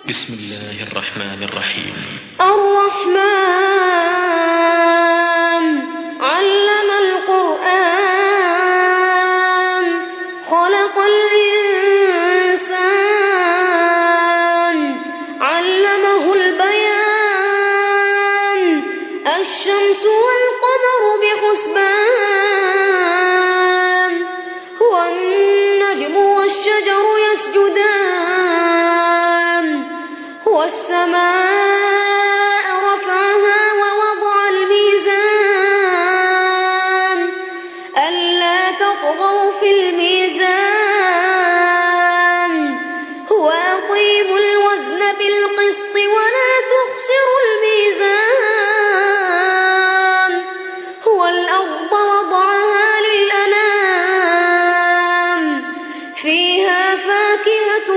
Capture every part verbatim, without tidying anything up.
بسم الله الرحمن الرحيم. الرحمن علم القرآن خلق الإنسان علمه البيان الشمس والقمر بحسبان والنجم والشجر يسجدان والسماء رفعها ووضع الميزان ألا تطغوا في الميزان وأقيموا الوزن بالقسط ولا تخسروا الميزان والأرض وضعها للأنام فيها فاكهة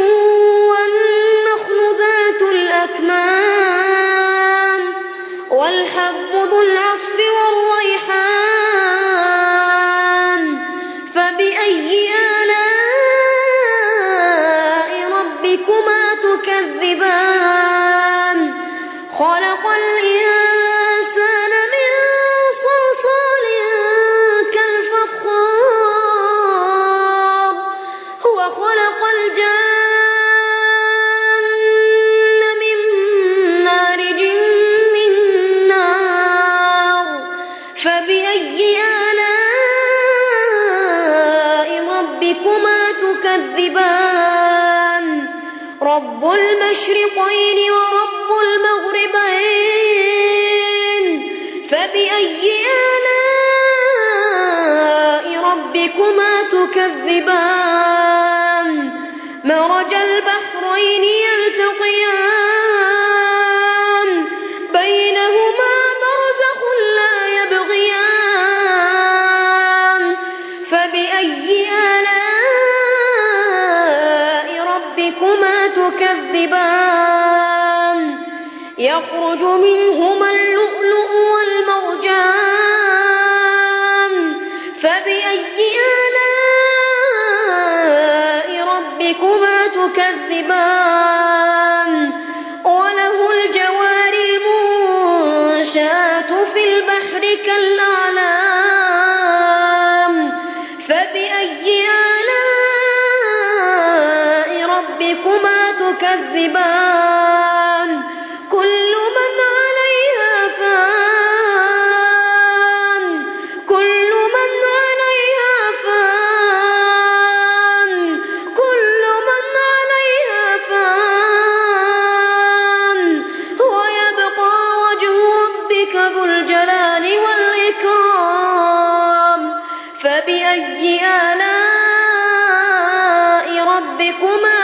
الأكمام والحب ذو العصف والريحان فبأي آلاء ربكما تكذبان خلق الإنسان من صلصال كالفخار وخلق الجان فبأي آلاء ربكما تكذبان رب المشرقين ورب المغربين فبأي آلاء ربكما تكذبان مرج البحرين يلتقيان بينهما برزخ لا يبغيان فبأي آلاء ربكما تكذبان يخرج منهما اللؤلؤ والمرجان فبأي آلاء ربكما تكذبان وله الجوار المنشآت في البحر كالأعلام فبأي آلاء ربكما تكذبان كل من عليها فان كل من عليها فان كل من عليها فان ويبقى وجه ربك ذو الجلال والإكرام فبأي آلاء ربكما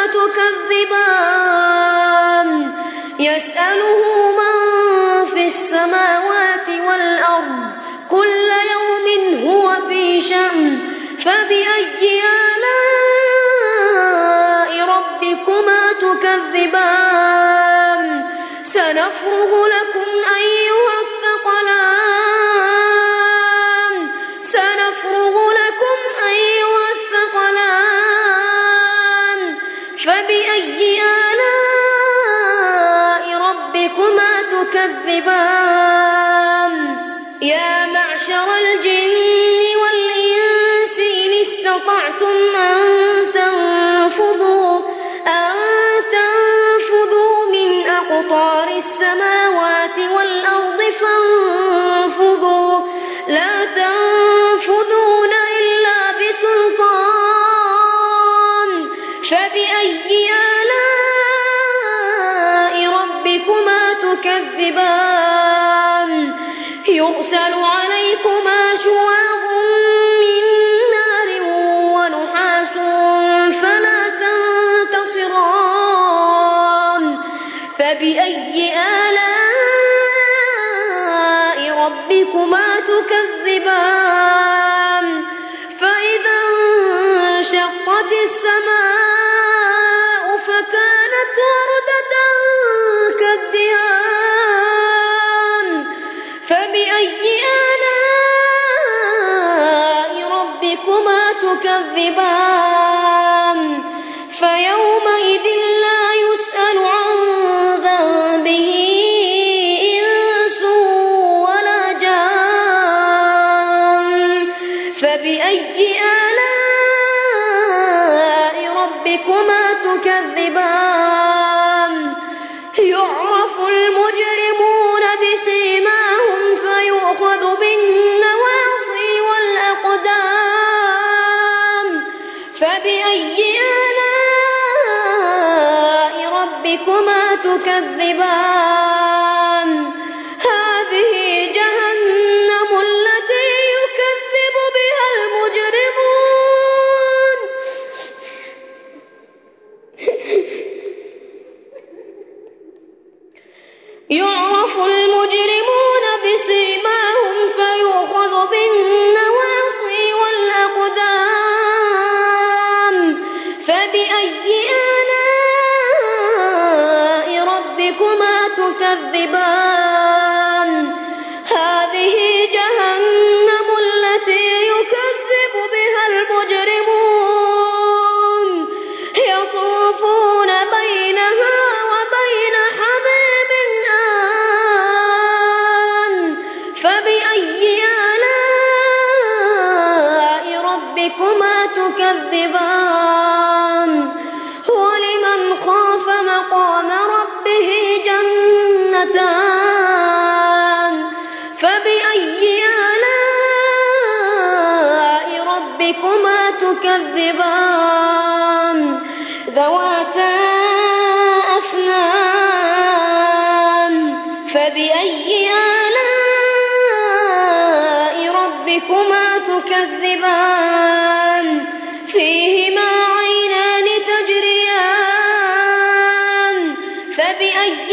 تكذبان يسأله من في السماوات والأرض كل يوم هو في شأن فبأي آلاء ربكما تكذبان سنفرغ لكم أيها الثقلان سنفرغ لكم أيها الثقلان فبأي آلاء ربكما تكذبان يا معشر الجن والإنس إن استطعتم أن تنفذوا أن تنفذوا من أقطار السماوات والأرض فانفذوا لا تنفذون إلا بسلطان فبأي آلاء ربكما تكذبان يرسل عليكما شواظ من نار ونحاس فلا تنتصران فبأي آلاء ربكما تكذبان فإذا انشقت السماء فكانت وردة كالدهان فبأي آلاء ربكما تكذبان فيومئذ لا يسأل عن ربكما تكذبان هذه جهنم التي يكذب بها المجرمون يعرف المجرمون بسيماهم فيؤخذ بالنواصي والأقدام فبأي آلاء ربكما تكذبان هذه جهنم التي يكذب بها المجرمون يطوفون بينها وبين حميم آن فبأي آلاء ربكما تكذبان ولمن خاف مقام ربه جنتان فبأي آلاء ربكما تكذبان ذواتا أفنان فبأي آلاء ربكما تكذبان فيهما عينان تجريان فبأي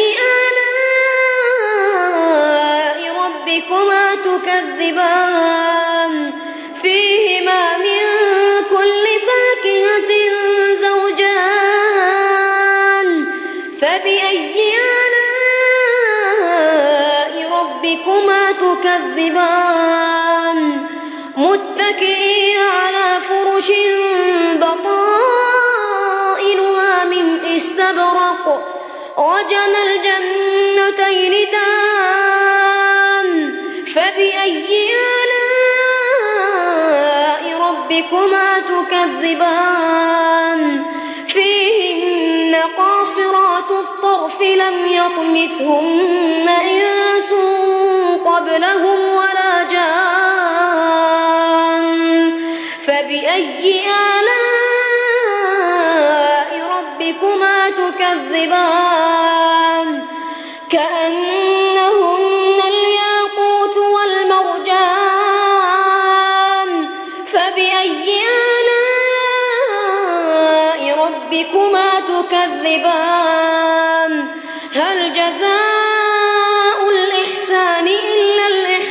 آلاء ربكما تكذبان فيهما من كل فاكهة زوجان فبأي آلاء ربكما تكذبان متكئين على فرش بطائنها من استبرق وجنى الجنتين دان فبأي آلاء ربكما تكذبان فيهن قاصرات الطرف لم يطمثهن إنس قبلهم ولا جان فبأي آلاء ربكما تكذبان كأنهن الياقوت والمرجان فبأي آلاء ربكما تكذبان هل جزاء الإحسان إلا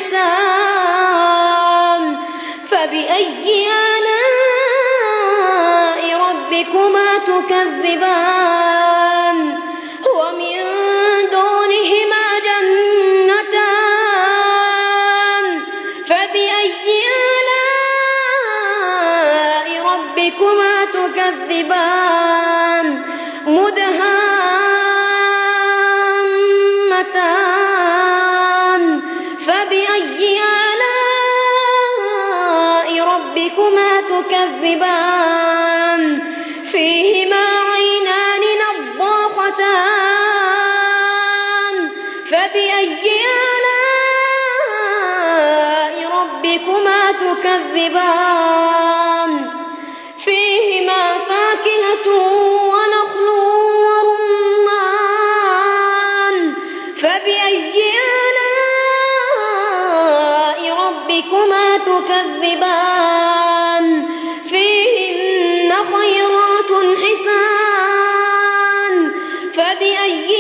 الإحسان فبأي آلاء ربكما تكذبان ومن دونهما جنتان فبأي آلاء ربكما تكذبان مدهامتان فبأي آلاء ربكما تكذبان فيهما عينان نضاختان فبأي آلاء ربكما تكذبان فيهما فاكهة ونخل ورمان فبأي آلاء ربكما تكذبان فيهن خيرات حسان فبأي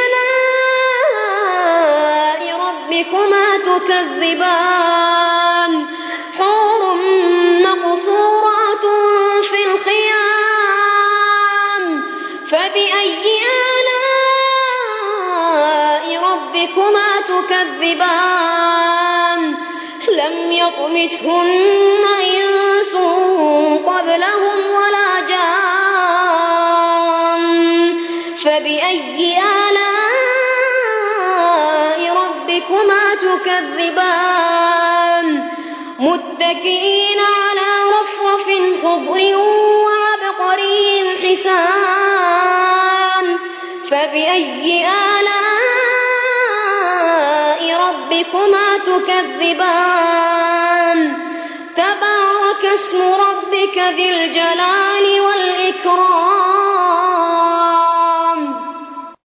آلاء ربكما تكذبان حور مقصورات في الخيام فبأي آلاء ربكما تكذبان لم يطمثهن إنس قبلهم ولا جان فبأي آلاء ربكما تكذبان متكئين على رفرف خضر وعبقري حسان فبأي آلاء ربكما تكذبان تبارك اسم ربك ذي الجلال والإكرام